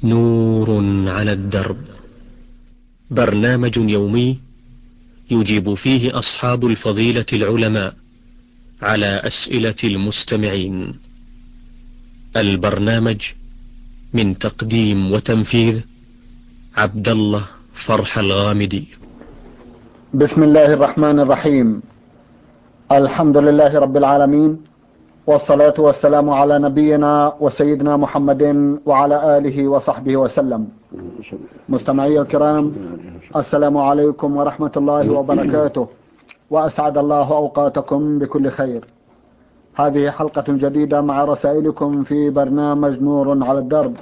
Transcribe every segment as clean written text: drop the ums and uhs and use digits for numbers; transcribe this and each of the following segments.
نور على الدرب، برنامج يومي يجيب فيه أصحاب الفضيلة العلماء على أسئلة المستمعين. البرنامج من تقديم وتنفيذ عبد الله فرح الغامدي. بسم الله الرحمن الرحيم. الحمد لله رب العالمين، والصلاة والسلام على نبينا وسيدنا محمد وعلى آله وصحبه وسلم. مستمعي الكرام، السلام عليكم ورحمة الله وبركاته، وأسعد الله أوقاتكم بكل خير. هذه حلقة جديدة مع رسائلكم في برنامج نور على الدرب.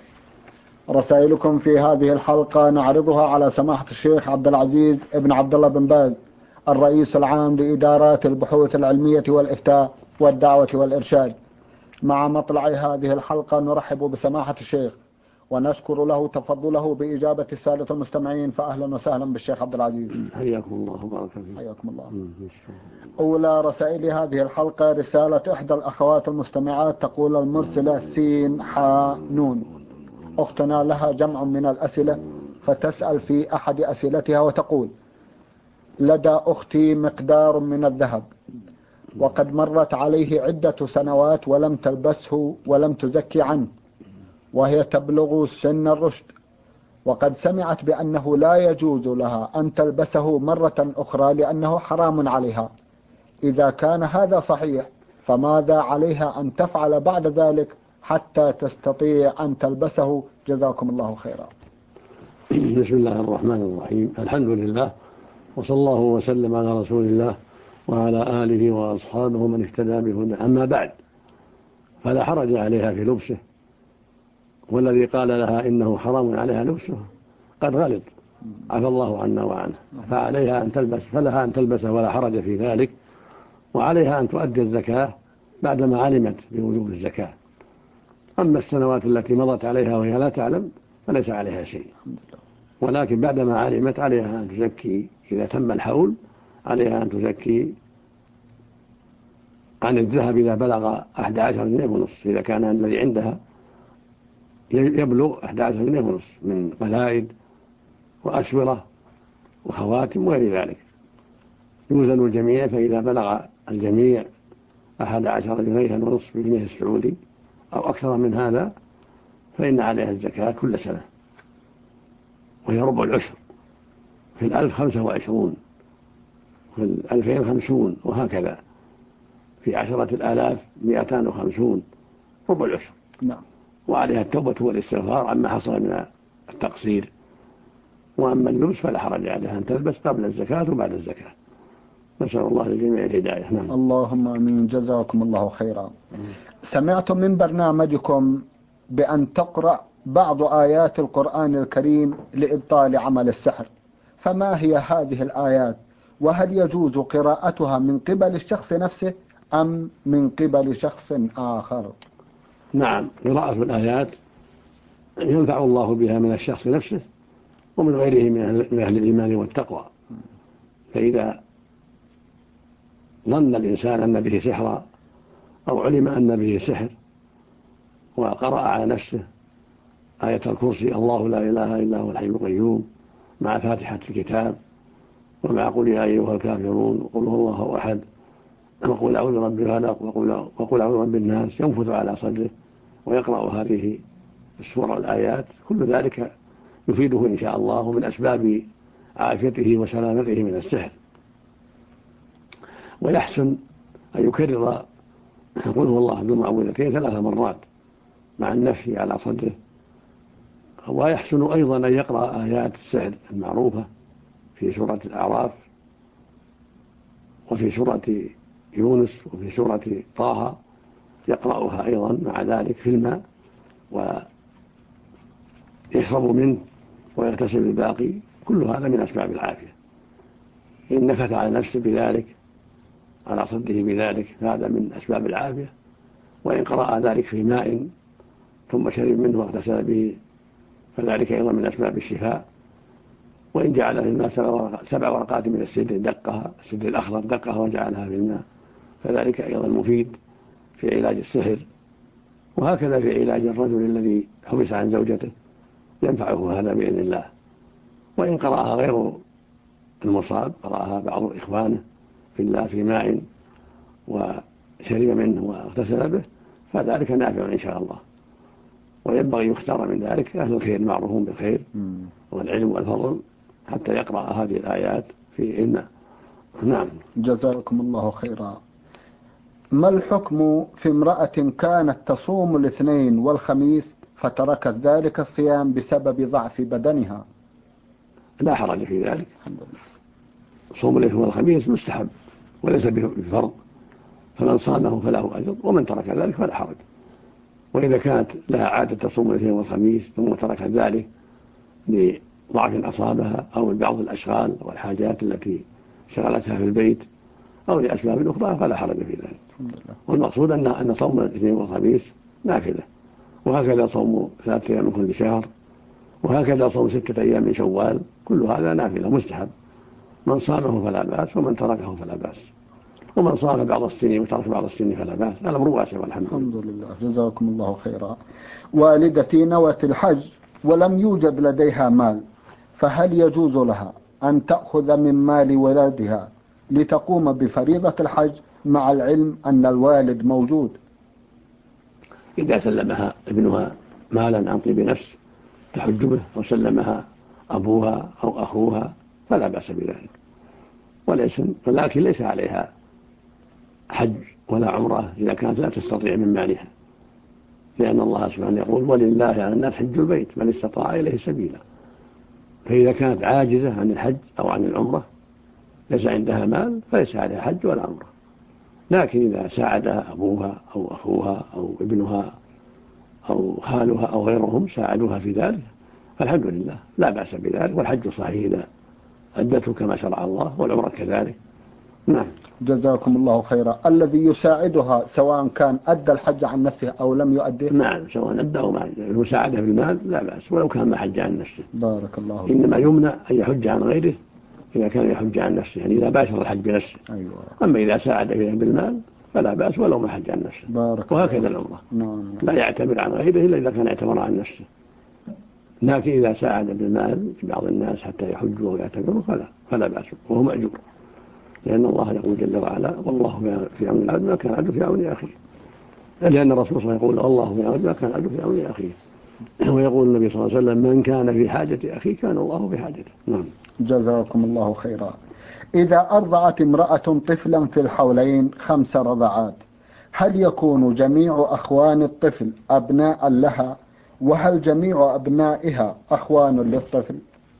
رسائلكم في هذه الحلقة نعرضها على سماحة الشيخ عبد العزيز ابن عبد الله بن باز، الرئيس العام لإدارات البحوث العلمية والإفتاء والدعوة والإرشاد. مع مطلع هذه الحلقة نرحب بسماحة الشيخ ونشكر له تفضله بإجابة السادة المستمعين، فأهلا وسهلا بالشيخ عبد العزيز. حياكم الله وبارك فيكم. حياكم الله. أولى رسائل هذه الحلقة رسالة إحدى الأخوات المستمعات، تقول المرسلة سين حا نون. أختنا لها جمع من الأسئلة، فتسأل في أحد أسئلتها وتقول: لدى أختي مقدار من الذهب، وقد مرت عليه عدة سنوات ولم تلبسه ولم تزكي عنه، وهي تبلغ سن الرشد، وقد سمعت بأنه لا يجوز لها أن تلبسه مرة أخرى لأنه حرام عليها. إذا كان هذا صحيح، فماذا عليها أن تفعل بعد ذلك حتى تستطيع أن تلبسه؟ جزاكم الله خيرا. بسم الله الرحمن الرحيم. الحمد لله، وصلى الله وسلم على رسول الله وعلى آله وأصحابه من اهتدى بهداه. أما بعد، فلا حرج عليها في لبسه، والذي قال لها إنه حرام عليها لبسه قد غلط، عفى الله عنا وعنه. فعليها أن تلبس، فلها أن تلبسه ولا حرج في ذلك، وعليها أن تؤدي الزكاة بعدما علمت بوجوب الزكاة. أما السنوات التي مضت عليها وهي لا تعلم فليس عليها شيء، ولكن بعدما علمت عليها أن تزكي. إذا تم الحول عليها أن تزكي عن الذهب إذا بلغ 11 جنيه ونصف، إذا كان الذي عندها يبلغ 11 جنيه ونصف من قلائد وأسورة وخواتم وغير ذلك. يوزن الجميع، فإذا بلغ الجميع 11 جنيه ونصف بالجنيه السعودي أو أكثر من هذا فإن عليها الزكاة كل سنة، وهي ربع العشر. في 1000 25، في 2000 50، وهكذا في 10,000 250 ربع العشر. نعم. وعليها التوبة والاستغفار عما حصل من التقصير. وأما اللبس فلا حرج عليها أن تلبس قبل الزكاة وبعد الزكاة. نسأل الله للجميع الهداية. نعم. اللهم آمين. جزاكم الله خيرا. سمعت من برنامجكم بأن تقرأ بعض آيات القرآن الكريم لإبطال عمل السحر، فما هي هذه الآيات؟ وهل يجوز قراءتها من قبل الشخص نفسه أم من قبل شخص آخر؟ نعم، قراءة الآيات ينفع الله بها من الشخص نفسه ومن غيره من أهل الإيمان والتقوى. فإذا ظن الإنسان أن به سحرا أو علم أن به سحر وقرأ على نفسه آية الكرسي، الله لا إله إلا هو الحي القيوم، مع فاتحة الكتاب، ومع قل يا أيها الكافرون، وقل هو الله أحد، وقل أعوذ برب الفلق، وقل أعوذ برب الناس، ينفث على صدره ويقرأ هذه السورة الآيات، كل ذلك يفيده إن شاء الله من أسباب عافيته وسلامته من السحر. ويحسن أن يكرر قل هو الله بالمعوذتين 3 مرات مع النفي على صدره. ويحسن أيضا أن يقرأ آيات السحر المعروفة في سورة الأعراف، وفي سورة يونس، وفي سورة طه، يقرأها أيضا مع ذلك في الماء ويشرب منه ويغتسل الباقي. كل هذا من أسباب العافية. إن نفث على نفسه بذلك على صدره بذلك فهذا من أسباب العافية. وإن قرأ ذلك في ماء ثم شرب منه واغتسل به فذلك أيضا من أسباب الشفاء. وإن جعل في الماء 7 ورقات من السدر دقها، السدر الأخضر دقها وجعلها في الماء، فذلك أيضا مفيد في علاج السحر. وهكذا في علاج الرجل الذي حبس عن زوجته ينفعه هذا بإذن الله. وإن قرأها غير المصاب، قرأها بعض إخوانه في الله في ماء وشرب منه واغتسل به، فذلك نافع إن شاء الله. وينبغي يختار من ذلك أهل الخير معروفون بالخير والعلم والفضل حتى يقرأ هذه الآيات في الماء. نعم. جزاكم الله خيرا. ما الحكم في امرأة كانت تصوم الاثنين والخميس فتركت ذلك الصيام بسبب ضعف بدنها؟ لا حرج في ذلك. صوم الاثنين والخميس مستحب وليس بفرض، فمن صامه فله أجر ومن ترك ذلك فلا حرج. وإذا كانت لها عادة تصوم الاثنين والخميس ثم تركت ذلك لضعف أصابها أو لبعض الأشغال والحاجات التي شغلتها في البيت أو لأسباب أخرى فلا حرج في ذلك. والمقصود أن صوم الاثنين والخميس نافلة، وهكذا صوم 3 أيام من كل شهر، وهكذا صوم 6 أيام من شوال، كل هذا نافلة مستحب. من صامه فلا بأس ومن تركه فلا بأس، ومن صام بعض السنين وترك بعض السنين فلا بأس. الأمر واسع والحمد لله. جزاكم الله خيرا. والدتي نوت الحج ولم يوجد لديها مال، فهل يجوز لها أن تأخذ من مال ولدها لتقوم بفريضة الحج مع العلم أن الوالد موجود؟ إذا سلمها ابنها مالا عن طيب نفس تحج به وسلمها أبوها أو أخوها فلا بأس بذلك، ولكن ليس عليها حج ولا عمره إذا كانت لا تستطيع من مالها، لأن الله سبحانه يقول ولله على الناس حج البيت من استطاع إليه سبيلا. فإذا كانت عاجزة عن الحج أو عن العمرة ليس عندها مال فليس عليها حج ولا عمرة. لكن إذا ساعدها أبوها أو أخوها أو ابنها أو خالها أو غيرهم ساعدوها في ذلك فالحمد لله لا بأس بذلك، والحج صحيح إذا أدته كما شرع الله، والعمرة كذلك. نعم. جزاكم الله خيرا. الذي يساعدها سواء كان أدى الحج عن نفسه أو لم يؤديه؟ نعم، سواء أدى أو ما أدى، المساعدة بالمال لا بأس ولو كان ما حج عن نفسه. بارك الله فيك. إنما يمنع أن يحج عن غيره إذا كان يحج عن نفسه، يعني إذا باشر الحج بنفسه. أيوة. أما إذا ساعد بالمال فلا بأس ولو ما حج عن نفسه. بارك وهكذا العمرة. نعم. لا يعتمر عن غيره إلا إذا كان يعتمر عن نفسه، لكن إذا ساعد بالمال بعض الناس حتى يحجوا ويعتمروا فلا بأس وهو مأجور، لأن الله يقول جل وعلا والله في عون العبد ما كان العبد في عون أخيه، لأن الرسول صلى الله عليه وسلم يقول الله في عون ما كان العبد في عون أخيه، ويقول النبي صلى الله عليه وسلم من كان في حاجة أخيه كان الله في حاجته. نعم. جزاكم الله خيرا. إذا أرضعت امرأة طفلا في الحولين 5 رضعات، هل يكون جميع أخوان الطفل أبناء لها؟ وهل جميع أبنائها أخوان للطفل؟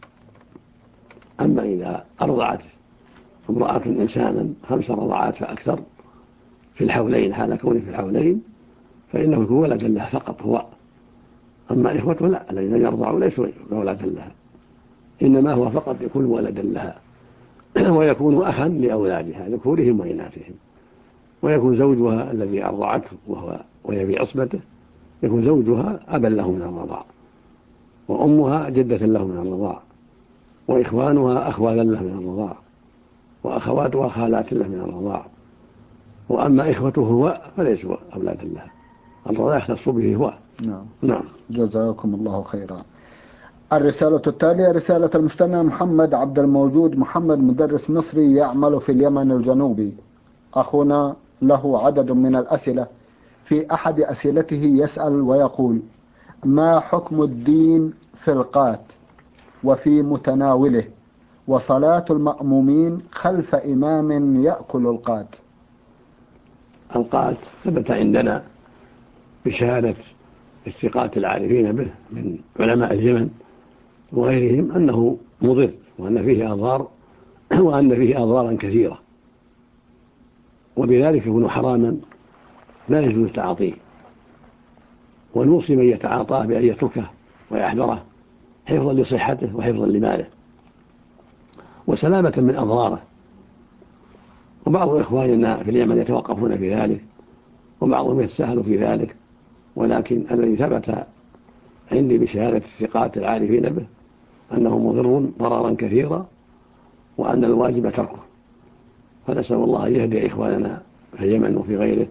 أما إذا أرضعت امرأة إنسانا 5 رضعات فأكثر في الحولين حال كونه في الحولين فإنه يكون ولدا لها فقط هو، أما إخوته لا، الذين يرضعوا ليسوا ولدا لها، إنما هو فقط يكون ولدا لها ويكون أخا لأولادها ذكورهم وإناثهم، ويكون زوجها الذي أرضعته وهي في عصبته يكون زوجها أبا له من الرضاع، وأمها جدة له من الرضاع، وإخوانها أخوالا له من الرضاع، وأخواتها خالات له من الرضاع. وأما إخوته هو فليسوا أولادا لها، الرضاع يختص به هو. نعم. نعم. جزاكم الله خيرا. الرسالة التالية رسالة المستمع محمد عبد الموجود محمد، مدرس مصري يعمل في اليمن الجنوبي. أخونا له عدد من الأسئلة، في أحد أسئلته يسأل ويقول: ما حكم الدين في القات وفي متناوله وصلاة المأمومين خلف إمام يأكل القات؟ القات ثبت عندنا بشهادة الثقات العارفين به من علماء اليمن وغيرهم أنه مضر وأن فيه أضرار وأن فيه أضرارا كثيرة، وبذلك يكون حراما لا يجوز تعاطيه، ونوصي من يتعاطاه بأن يتركه ويحذره حفظا لصحته وحفظا لماله وسلامة من أضراره. وبعض إخواننا في اليمن يتوقفون في ذلك وبعضهم يتساهل في ذلك، ولكن الذي ثبت عندي بشهادة الثقات العارفين به أنه مضر ضررا كثيرا وأن الواجب تركه، فنسأل الله أن يهدي إخواننا في اليمن وفي غيره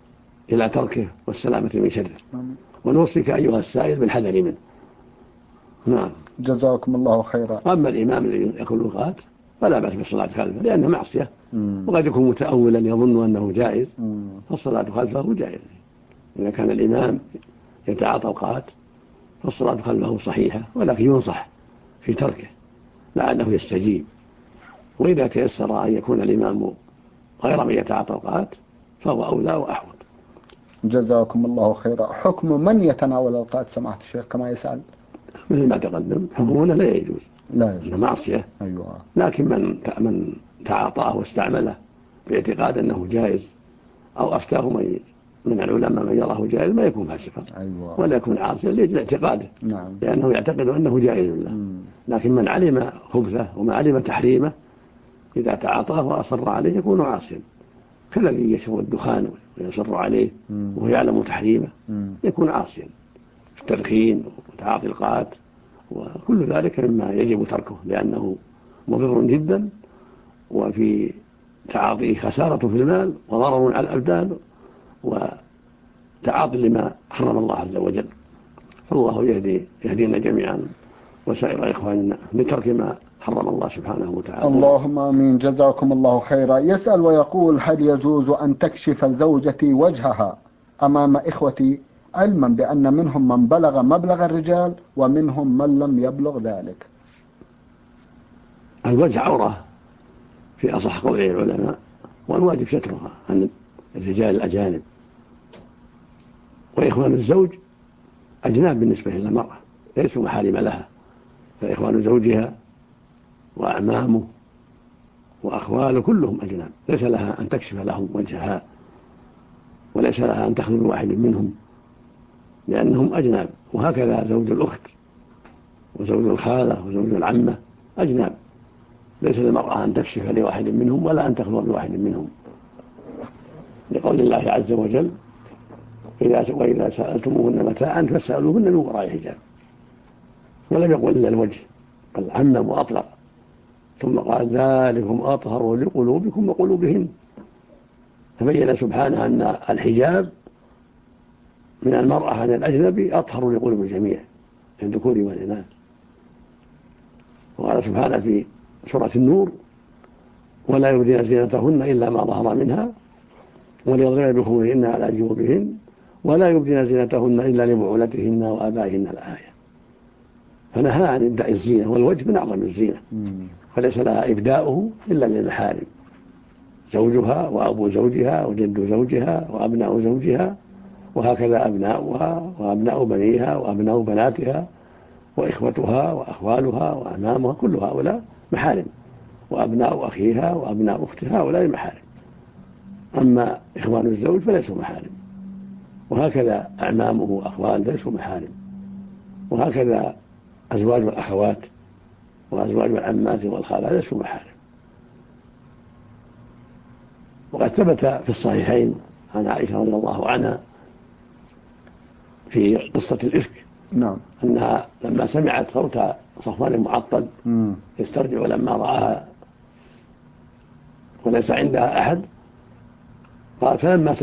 إلى تركه والسلامة من شره، ونوصيك أيها السائل بالحذر منه. نعم. جزاكم الله خيرا. أما الإمام الذي يأكل الأوقات فلا بأس بالصلاة خلفه لأنه معصية، وقد يكون متأولا يظن أنه جائز، فالصلاة خلفه جائز. إذا كان الإمام يتعاطى أوقات فالصلاة خلفه صحيحة، ولكن ينصح في تركه لعله يستجيب. وإذا تيسر أن يكون الإمام غير من يتعاطى أوقات فهو أولى وأحوط. جزاكم الله خيرا. حكم من يتناول الأوقات سماحة الشيخ كما يسأل؟ مثل ما تقدم، حكمنا لا يجوز، لا يجوز، معصية. أيوة. لكن من تعاطاه واستعمله باعتقاد أنه جائز، أو أفتاه من العلماء من يراه جائز، ما يكون فاسقا، أيوة. ولا يكون عاصيا لأجل اعتقاده. نعم. لأنه يعتقد أنه جائز له. لكن من علم خبثه وما علم تحريمه إذا تعاطاه وأصر عليه يكون عاصيا، كالذي يشرب الدخان ويصر عليه وهو يعلم تحريمه يكون عاصيا. التدخين وتعاطي القات وكل ذلك مما يجب تركه، لأنه مضر جدا، وفي تعاطيه خسارة في المال وضرر على الأبدان وتعاطي لما حرم الله عز وجل. فالله يهدينا جميعا وسائر إخواننا لترك ما حرم الله سبحانه وتعالى. اللهم آمين. جزاكم الله خيرا. يسأل ويقول: هل يجوز أن تكشف زوجتي وجهها أمام إخوتي، علما بأن منهم من بلغ مبلغ الرجال ومنهم من لم يبلغ ذلك؟ الوجه عورة في أصح قول العلماء، والواجب سترها عن الرجال الأجانب. وإخوان الزوج أجناب بالنسبة للمرأة، ليسوا محارم لها، فإخوان زوجها وأعمامه وأخواله كلهم أجناب، ليس لها أن تكشف لهم وجهها، وليس لها أن تخلو واحد منهم لأنهم أجناب. وهكذا زوج الأخت وزوج الخالة وزوج العمة أجناب، ليس للمرأة أن تكشف لواحد منهم ولا أن تخلو بواحد منهم، لقول الله عز وجل: وإذا سألتموهن متاعا فاسألوهن من وراء حجاب. ولم يقل إلا الوجه، بل عمم وأطلق، ثم قال: ذلكم أطهر لقلوبكم وقلوبهن. فبين سبحانه أن الحجاب من المرأة عن الأجنبي أطهر لقلوب الجميع من الذكور والإناث. وقال سبحانه في سورة النور: ولا يبدين زينتهن إلا ما ظهر منها وليضربن بخمرهن على جيوبهن ولا يبدين زينتهن إلا لبعولتهن وآبائهن. الآية. فنهى عن إبداء الزينة، والوجه من أعظم الزينة، فليس لها إبداؤه إلا للمحارم: زوجها وأبو زوجها وجد زوجها وأبناء زوجها، وهكذا أبناؤها وأبناء بنيها وأبناء بناتها وإخوتها وأخوالها وأعمامها، كل هؤلاء محارم، وأبناء أخيها وأبناء أختها هؤلاء محارم. أما إخوان الزوج فليسوا محارم، وهكذا أعمامه وأخوال ليسوا محارم، وهكذا أزواج الأخوات وأزواج العمات والخالات ليسوا محارم. وقد ثبت في الصحيحين عن عائشة رضي الله عنها في قصة الإفك، نعم، أنها لما سمعت صوت صفوان المعطل يسترجع لما رآها وليس عندها أحد، قال: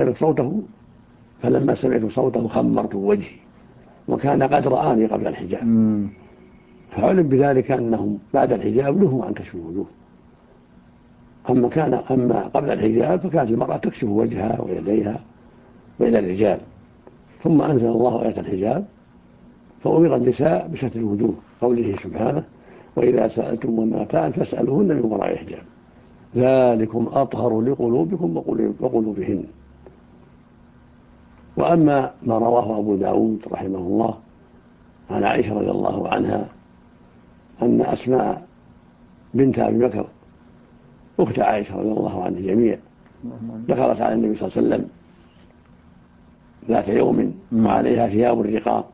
فلما سمعت صوته خمرت وجهي، وكان قد رآني قبل الحجاب. فعلم بذلك أنهم بعد الحجاب نهوا عن كشف الوجوه. أما قبل الحجاب فكانت المرأة تكشف وجهها ويديها بين الرجال، ثم أنزل الله آية الحجاب فأمر النساء بستر الوجوه، قوله سبحانه: وإذا سألتم متاعا فاسألوهن من وراء حجاب ذلكم أطهر لقلوبكم وقلوبهن. وأما ما رواه أبو داود رحمه الله عن عائشة رضي الله عنها أن أسماء بنت أبي بكر أخت عائشة رضي الله عنها جميع دخلت على النبي صلى الله عليه وسلم ذات يوم وعليها ثياب الرقاق،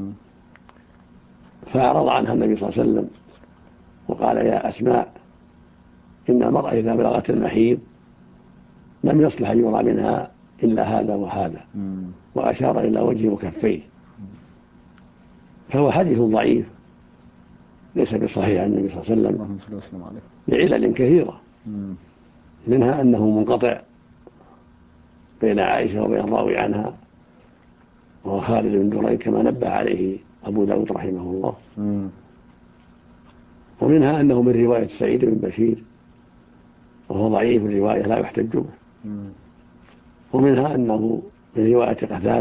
فأعرض عنها النبي صلى الله عليه وسلم وقال: يا أسماء، إن المرأة إذا بلغت المحيض لم يصلح أن يرى منها إلا هذا وهذا، وأشار إلى وجهه وكفيه. فهو حديث ضعيف ليس بصحيح عن النبي صلى الله عليه وسلم لعلل كثيرة، منها أنه منقطع بين عائشة وبين الراوي عنها وهو خالد بن دريد كما نبه عليه أبو داود رحمه الله. ومنها أنه من رواية سعيد بن بشير وهو ضعيف الرواية لا يحتج به. ومنها أنه من رواية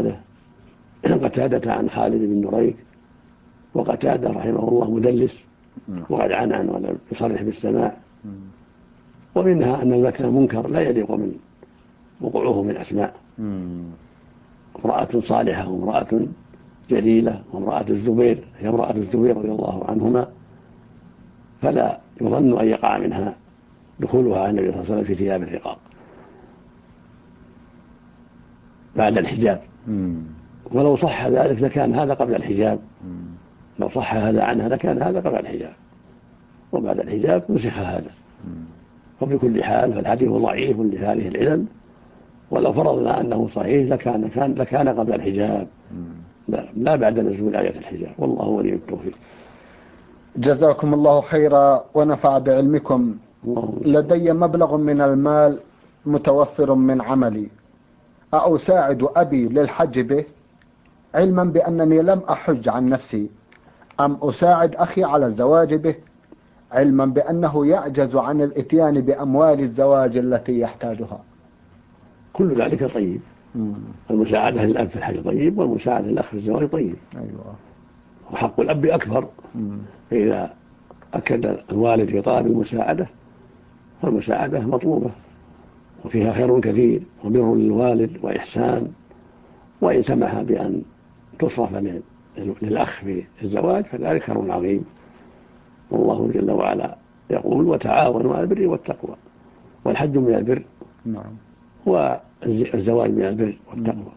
قتادة عن خالد بن دريك، وقتادة رحمه الله مدلس وقد عنعن ولم يصرح بالسماع. ومنها أن المتن منكر لا يليق من وقوعه من أسماء امرأة صالحة وامرأة جليلة وامرأة الزبير، هي امرأة الزبير رضي الله عنهما، فلا يظن أن يقع منها دخولها على النبي صلى الله عليه وسلم في ثياب الرقاق بعد الحجاب. ولو صح ذلك لكان هذا قبل الحجاب، لو صح هذا عنها لكان هذا قبل الحجاب، وبعد الحجاب نسخ هذا. وبكل حال فالحديث ضعيف لهذه العلل، ولو فرضنا أنه صحيح لكان قبل الحجاب لا بعد نزول آية الحجاب، والله ولي التوفيق. جزاكم الله خيرا ونفع بعلمكم. لدي مبلغ من المال متوفر من عملي، أساعد أبي للحج به علما بأنني لم أحج عن نفسي، أم أساعد أخي على الزواج به علما بأنه يعجز عن الإتيان بأموال الزواج التي يحتاجها؟ كل ذلك طيب. المساعدة للأب في الحج طيب، والمساعدة للأخ في الزواج طيب. أيوة. وحق الأب أكبر. فإذا أكد الوالد في طلب المساعدة فالمساعدة مطلوبة وفيها خير كثير وبر للوالد وإحسان، وإن سمح بأن تصرف للأخ في الزواج فذلك خير عظيم. والله جل وعلا يقول: وتعاونوا على البر والتقوى، والحج من البر والزواج من البر والتقوى.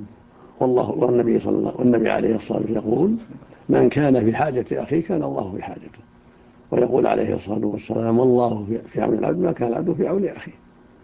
والنبي عليه الصلاة والسلام يقول: من كان في حاجة أخيه كان الله في حاجته. ويقول عليه الصلاة والسلام: والله في عون العبد ما كان العبد في عون أخيه.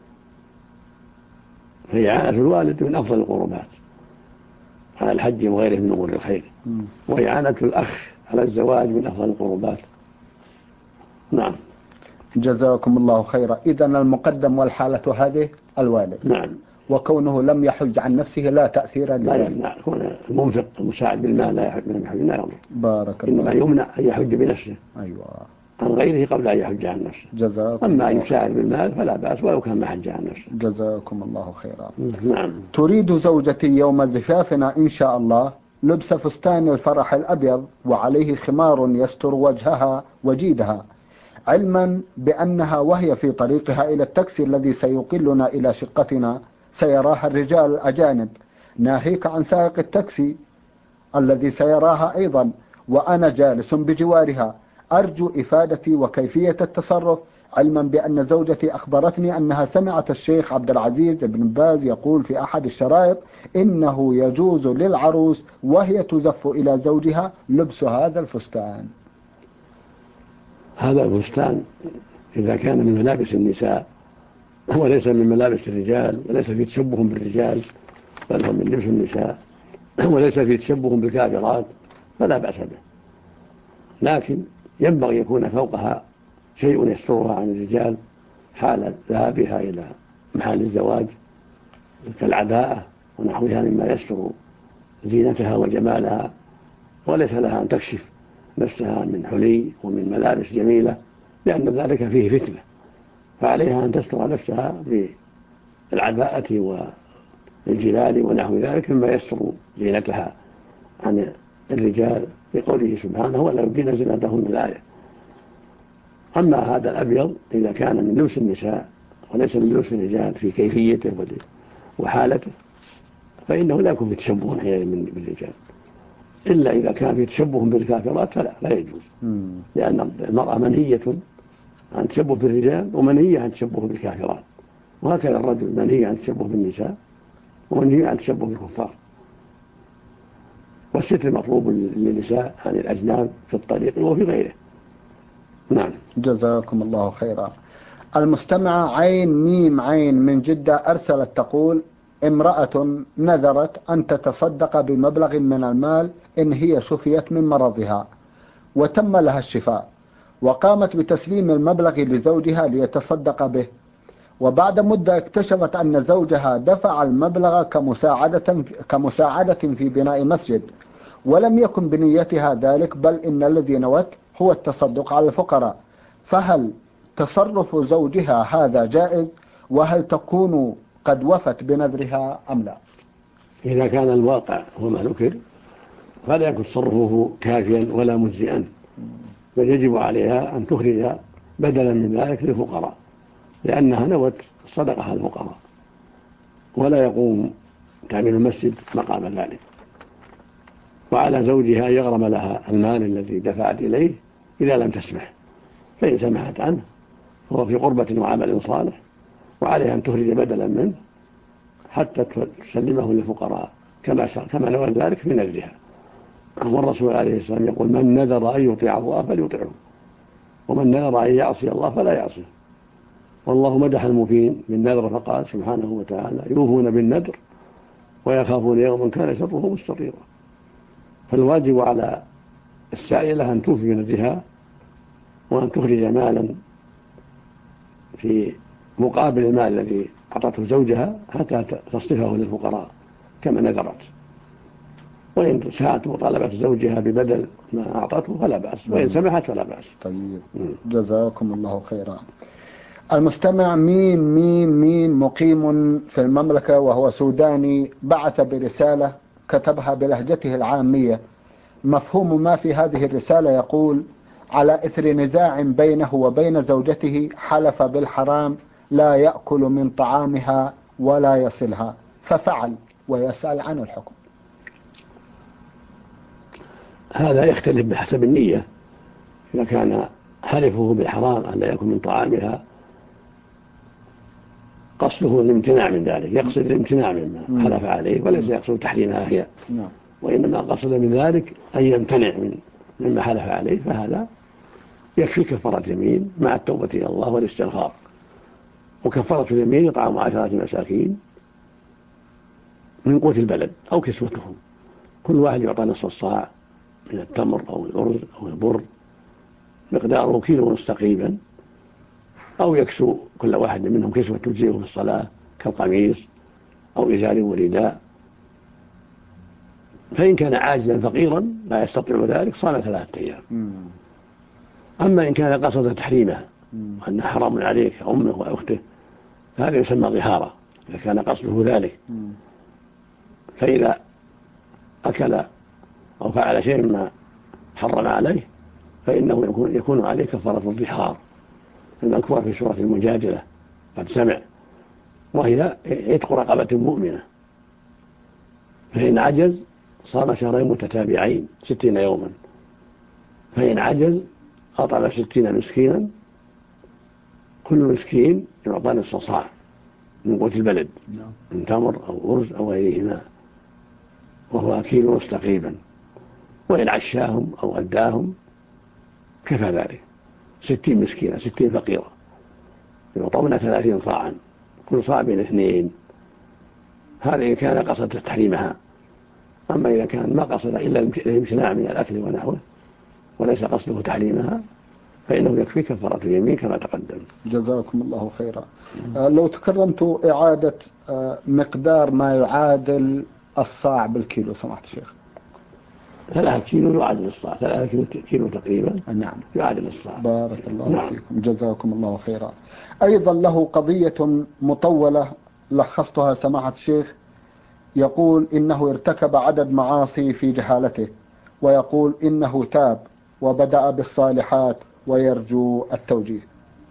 فإعانة الوالد من أفضل القربات على الحج وغيره من أمور الخير، وإعانة الأخ على الزواج من أفضل القربات. نعم. جزاكم الله خيرا. إذن المقدم والحالة هذه الوالد. نعم. وكونه لم يحج عن نفسه لا تأثير لا يمنع. كون المنفق المساعد بالمال لا يحج من الحج لا يضر. بارك الله. إنما يمنع أن يحج بنفسه. أيوة. عن غيره قبل أن يحج عن نفسه. جزاكم. أما أن يساعد بالمال فلا بأس ولو كان ما حج عن نفسه. جزاكم الله خيرا. نعم. تريد زوجتي يوم زفافنا إن شاء الله لبس فستان الفرح الأبيض وعليه خمار يستر وجهها وجيدها، علما بأنها وهي في طريقها إلى التاكسي الذي سيقلنا إلى شقتنا سيراها الرجال الأجانب، ناهيك عن سائق التاكسي الذي سيراها أيضا وأنا جالس بجوارها. أرجو إفادتي وكيفية التصرف، علما بأن زوجتي أخبرتني أنها سمعت الشيخ عبد العزيز بن باز يقول في أحد الشرائط إنه يجوز للعروس وهي تزف إلى زوجها لبس هذا الفستان. هذا الفستان إذا كان من ملابس النساء وليس من ملابس الرجال، وليس في تشبه بالرجال بل هو من لبس النساء، وليس في تشبه بالكافرات فلا بأس به، لكن ينبغي يكون فوقها شيء يسترها عن الرجال حال ذهابها إلى محل الزواج كالعباءة ونحوها مما يستر زينتها وجمالها، وليس لها أن تكشف نفسها من حلي ومن ملابس جميلة لأن ذلك فيه فتنة، فعليها أن تستر نفسها بالعباءة والجلال ونحو ذلك مما يستر زينتها عن الرجال بقوله سبحانه: ولا يبدين زينتهن الآية. أما هذا الأبيض إذا كان من لبس النساء وليس من لبس الرجال في كيفيته وحالته فإنه لا يكون في تشبه بالرجال، إلا إذا كان في تشبه بالكافرات فلا يجوز، لأن المرأة منهية عن تشبه بالرجال ومنهية عن تشبه بالكافرات، وهكذا الرجل منهي عن تشبه بالنساء ومنهي عن تشبه بالكفار. والستر مطلوب للنساء عن الأجناب في الطريق وفي غيره. نعم. جزاكم الله خيرا. المستمعة عين ميم عين من جدة أرسلت تقول: امرأة نذرت أن تتصدق بمبلغ من المال إن هي شفيت من مرضها وتم لها الشفاء، وقامت بتسليم المبلغ لزوجها ليتصدق به، وبعد مدة اكتشفت أن زوجها دفع المبلغ كمساعدة في بناء مسجد، ولم يكن بنيتها ذلك، بل إن الذي نوت هو التصدق على الفقراء، فهل تصرف زوجها هذا جائز؟ وهل تكون قد وفت بنذرها أم لا؟ إذا كان الواقع هو ما ذكر فلا يكون تصرفه كافيا ولا مجزئا، بل يجب عليها أن تخرج بدلا من ذلك للفقراء، لأنها نوت الصدقة على الفقراء، ولا يقوم تعمير المسجد مقام ذلك. وعلى زوجها أن يغرم لها المال الذي دفعت إليه إذا لم تسمح، فإن سمحت عنه فهو في قربة وعمل صالح، وعليها أن تخرج بدلا منه حتى تسلمه للفقراء كما نوى ذلك في نذرها. والرسول عليه السلام يقول: من نذر أن يطيع الله فليطعه، ومن نذر أن يعصي الله فلا يعصيه. والله مدح الموفين بالنذر فقال سبحانه وتعالى: يوفون بالنذر ويخافون يوما كان شره مستطيرا. فالواجب على السائلة أن توفي بنذرها، وأن تخرج مالا في مقابل المال الذي أعطته زوجها حتى تصرفه للفقراء كما نذرت. وإن ساءت وطالبت زوجها ببدل ما أعطته فلا بأس، وإن سمحت فلا بأس. طيب، جزاكم الله خيرا. المستمع ميم مقيم في المملكة وهو سوداني بعث برسالة كتبها بلهجته العامية. مفهوم ما في هذه الرسالة يقول: على إثر نزاع بينه وبين زوجته حلف بالحرام لا يأكل من طعامها ولا يصلها، ففعل، ويسأل عن الحكم. هذا يختلف بحسب النية. إذا كان حلفه بالحرام أن لا يأكل من طعامها قصده الامتناع من ذلك، يقصد الامتناع مما حلف عليه وليس يقصد تحريمها هي، وإنما قصد من ذلك أن يمتنع مما حلف عليه، فهذا يكفي كفارة اليمين مع التوبة إلى الله والاستغفار. وكفارة اليمين إطعام 10 مساكين من قوت البلد أو كسوتهم، كل واحد يعطى نصف الصاع من التمر أو الأرز أو البر مقداره كيلو تقريبا، أو يكسو كل واحد منهم كسوة تجزئه في الصلاة كالقميص أو إزار ورداء. فإن كان عاجزا فقيرا لا يستطيع ذلك صام 3 أيام. أما إن كان قصد تحريمه وأنه حرام عليك أمه وأخته فهذا يسمى ظهارا إذا كان قصده ذلك. فإذا أكل أو فعل شيء مما حرم عليه فإنه يكون عليه كفارة الظهار المذكورة في سورة المجادلة قد سمع، وهي عتق رقبة مؤمنة. فإن عجز صام 2 شهرين متتابعين 60 يوما، فإن عجز أطعم 60 مسكينا، كل مسكين يعطى نصف صاع من قوت البلد من تمر أو أرز أو غيرهما، وهو كيلو تقريبا. وإن عشاهم أو غداهم كفى ذلك، 60 مسكينة 60 فقيرة يعطون 30 صاعا، كل صاع بين 2. هذا إن كان قصد تحريمها. أما إذا كان ما قصد إلا الامتناع من الأكل ونحوه وليس قصده تحريمها فإنه يكفي كفارة اليمين كما تقدم. جزاكم الله خيرا. لو تكرمت إعادة مقدار ما يعادل الصاع بالكيلو سمحت الشيخ. 3 كيلو يعادل الصاع، 3 كيلو تقريبا. نعم، يعادل الصاع. بارك الله فيكم، جزاكم الله خيرا. أيضا له قضية مطولة لخصتها سماحة الشيخ. يقول إنه ارتكب عدد معاصي في جهالته، ويقول إنه تاب وبدأ بالصالحات ويرجو التوجيه.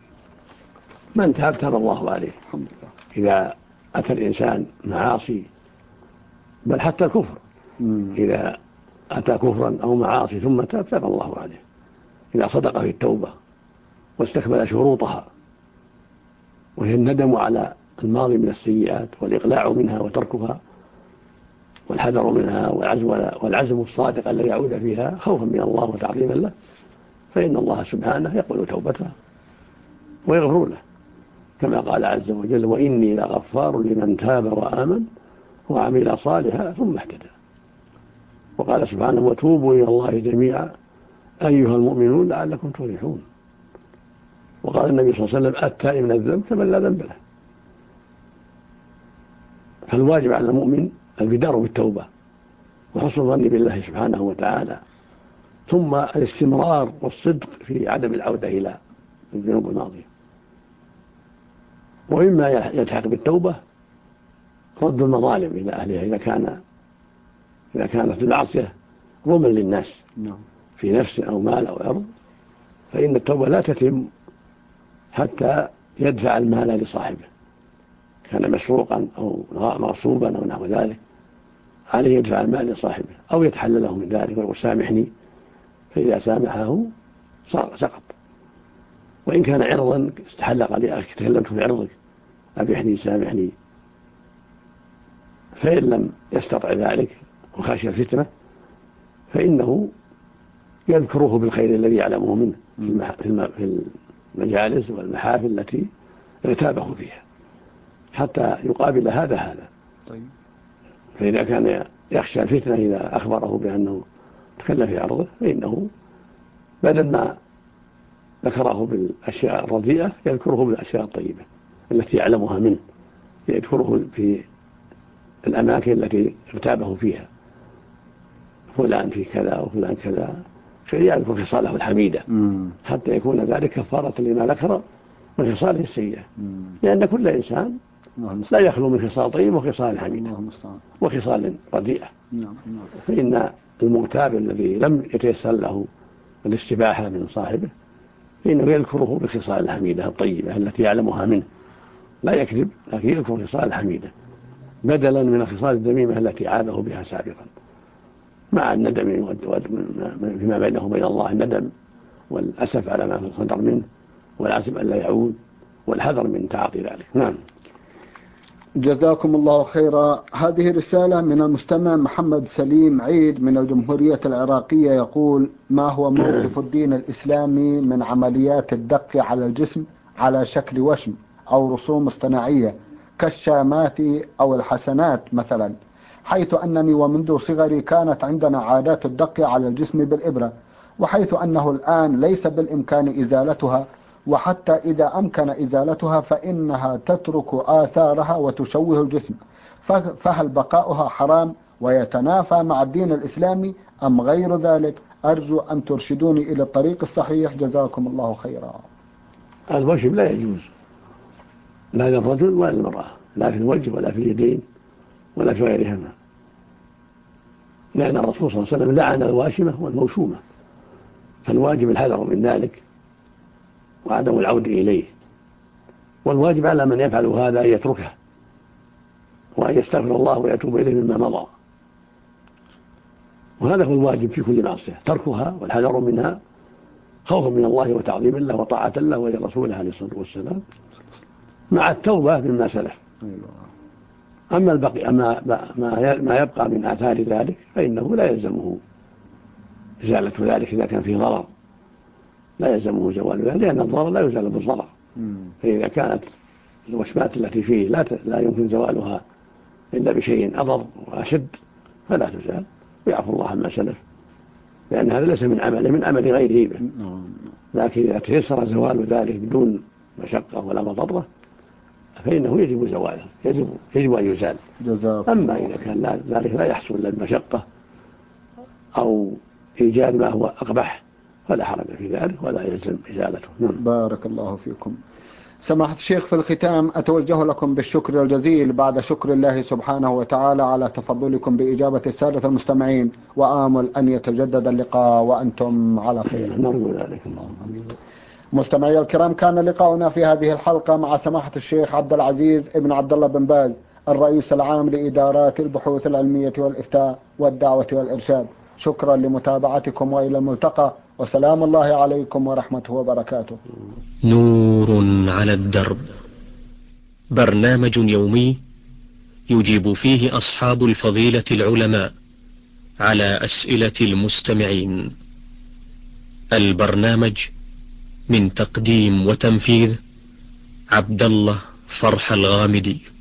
من تاب تاب الله عليه. الحمد لله. إذا أتى الإنسان معاصي بل حتى الكفر، إذا أتى كفرا أو معاصي ثم تاب تاب الله عليه، إذا صدق في التوبة واستكمل شروطها، وهي الندم على الماضي من السيئات والإقلاع منها وتركها والحذر منها والعزم الصادق الذي يعود فيها خوفا من الله وتعظيما له، فإن الله سبحانه يقبل توبته ويغفر له، كما قال عز وجل: وإني لغفار لمن تاب وآمن وعمل صالحا ثم اهتدى. وقال سبحانه: وتوبوا إلى الله جميعا أيها المؤمنون لعلكم تفلحون. وقال النبي صلى الله عليه وسلم: التائب من الذنب كمن لا ذنب له. فالواجب على المؤمن البدار بالتوبة وحسن الظن بالله سبحانه وتعالى ثم الاستمرار والصدق في عدم العودة إلى الذنوب الماضية. ومما يلحق بالتوبة رد المظالم إلى أهلها إذا كانت المعصية ظلما للناس في نفس أو مال أو أرض، فإن التوبة لا تتم حتى يدفع المال لصاحبه، كان مسروقا أو مغصوبا أو نحو ذلك، عليه يدفع المال لصاحبه أو يتحلله من ذلك ويقول سامحني، فإذا سامحه سقط. وإن كان عرضا استحلق لأخي تكلمت في عرضك أبيحني سامحني، فإن لم يستطع ذلك وخشي الفتنة فإنه يذكره بالخير الذي يعلمه منه في المجالس والمحافل التي اغتابه فيها حتى يقابل هذا. طيب. فإذا كان يخشى الفتنة إذا أخبره بأنه تكلم في عرضه فإنه بدل ما ذكره بالأشياء الرديئة يذكره بالأشياء الطيبة التي يعلمها منه، يذكره في الأماكن التي اغتابه فيها، فلان في كذا وفلان كذا، يذكر خصاله الحميدة حتى يكون ذلك كفارة لما ذكر من خصاله السيئة، لأن كل إنسان لا يخلو من خصال طيب وخصال حميدة وخصال رديئة. فإن المغتاب الذي لم يتيسر له الاستباحة من صاحبه فإنه يذكره بالخصال الحميدة الطيبة التي يعلمها منه، لا يكذب لكن يذكر خصال الحميدة بدلا من الخصال الذميمة التي عابه بها سابقا، مع الندم فيما بينه وبين الله، الندم والأسف على ما صدر منه والعزم أن لا يعود والحذر من تعاطي ذلك. نعم. جزاكم الله خيرا. هذه رسالة من المستمع محمد سليم عيد من الجمهورية العراقية، يقول: ما هو موقف الدين الإسلامي من عمليات الدق على الجسم على شكل وشم أو رسوم اصطناعية كالشامات أو الحسنات مثلا، حيث أنني ومنذ صغري كانت عندنا عادات الدق على الجسم بالإبرة، وحيث أنه الآن ليس بالإمكان إزالتها، وحتى إذا أمكن إزالتها فإنها تترك آثارها وتشوه الجسم، فهل بقاؤها حرام ويتنافى مع الدين الإسلامي أم غير ذلك؟ أرجو أن ترشدوني إلى الطريق الصحيح، جزاكم الله خيرا. الوشم لا يجوز لا للرجل ولا للمرأة، لا في الوجه ولا في اليدين ولا في غيرهما، لأن الرسول صلى الله عليه وسلم لعن الواشمة والموشومة، فالواجب الحذر من ذلك وعدم العود إليه، والواجب على من يفعل هذا أن يتركه وأن يستغفر الله ويتوب إليه مما مضى، وهذا هو الواجب في كل معصية، تركها والحذر منها خوفا من الله وتعظيما له وطاعة له ولرسوله عليه الصلاة والسلام، مع التوبة مما سلف. أما البقي ما يبقى من آثار ذلك فإنه لا يلزمه إزالة ذلك إذا كان فيه ضرر، لا يلزمه زوال ذلك، لأن الضرر لا يزال بالضرر. فإذا كانت الوشمات التي فيه لا يمكن زوالها إلا بشيء أضر وأشد فلا تزال، ويعفو الله عما سلف، لأن هذا ليس من عمله، من عمل غيره به. لكن إذا تيسر زوال ذلك بدون مشقة ولا مضرة فإنه يجب زواله، يجب أن يزال. أما إذا كان ذلك لا يحصل إلا بمشقة أو إيجاد ما هو أقبح فلا حرج في ذلك ولا يلزم إزالته. بارك الله فيكم. سماحة الشيخ، في الختام أتوجه لكم بالشكر الجزيل بعد شكر الله سبحانه وتعالى على تفضلكم بإجابة السادة المستمعين، وآمل أن يتجدد اللقاء وأنتم على خير. نرجو ذلك. اللهم آمين. مستمعي الكرام، كان لقاؤنا في هذه الحلقة مع سماحة الشيخ عبد العزيز ابن عبد الله بن باز، الرئيس العام لإدارات البحوث العلمية والإفتاء والدعوة والإرشاد. شكرا لمتابعتكم وإلى الملتقى، وسلام الله عليكم ورحمته وبركاته. نور على الدرب، برنامج يومي يجيب فيه أصحاب الفضيلة العلماء على أسئلة المستمعين. البرنامج من تقديم وتنفيذ عبد الله فرح الغامدي.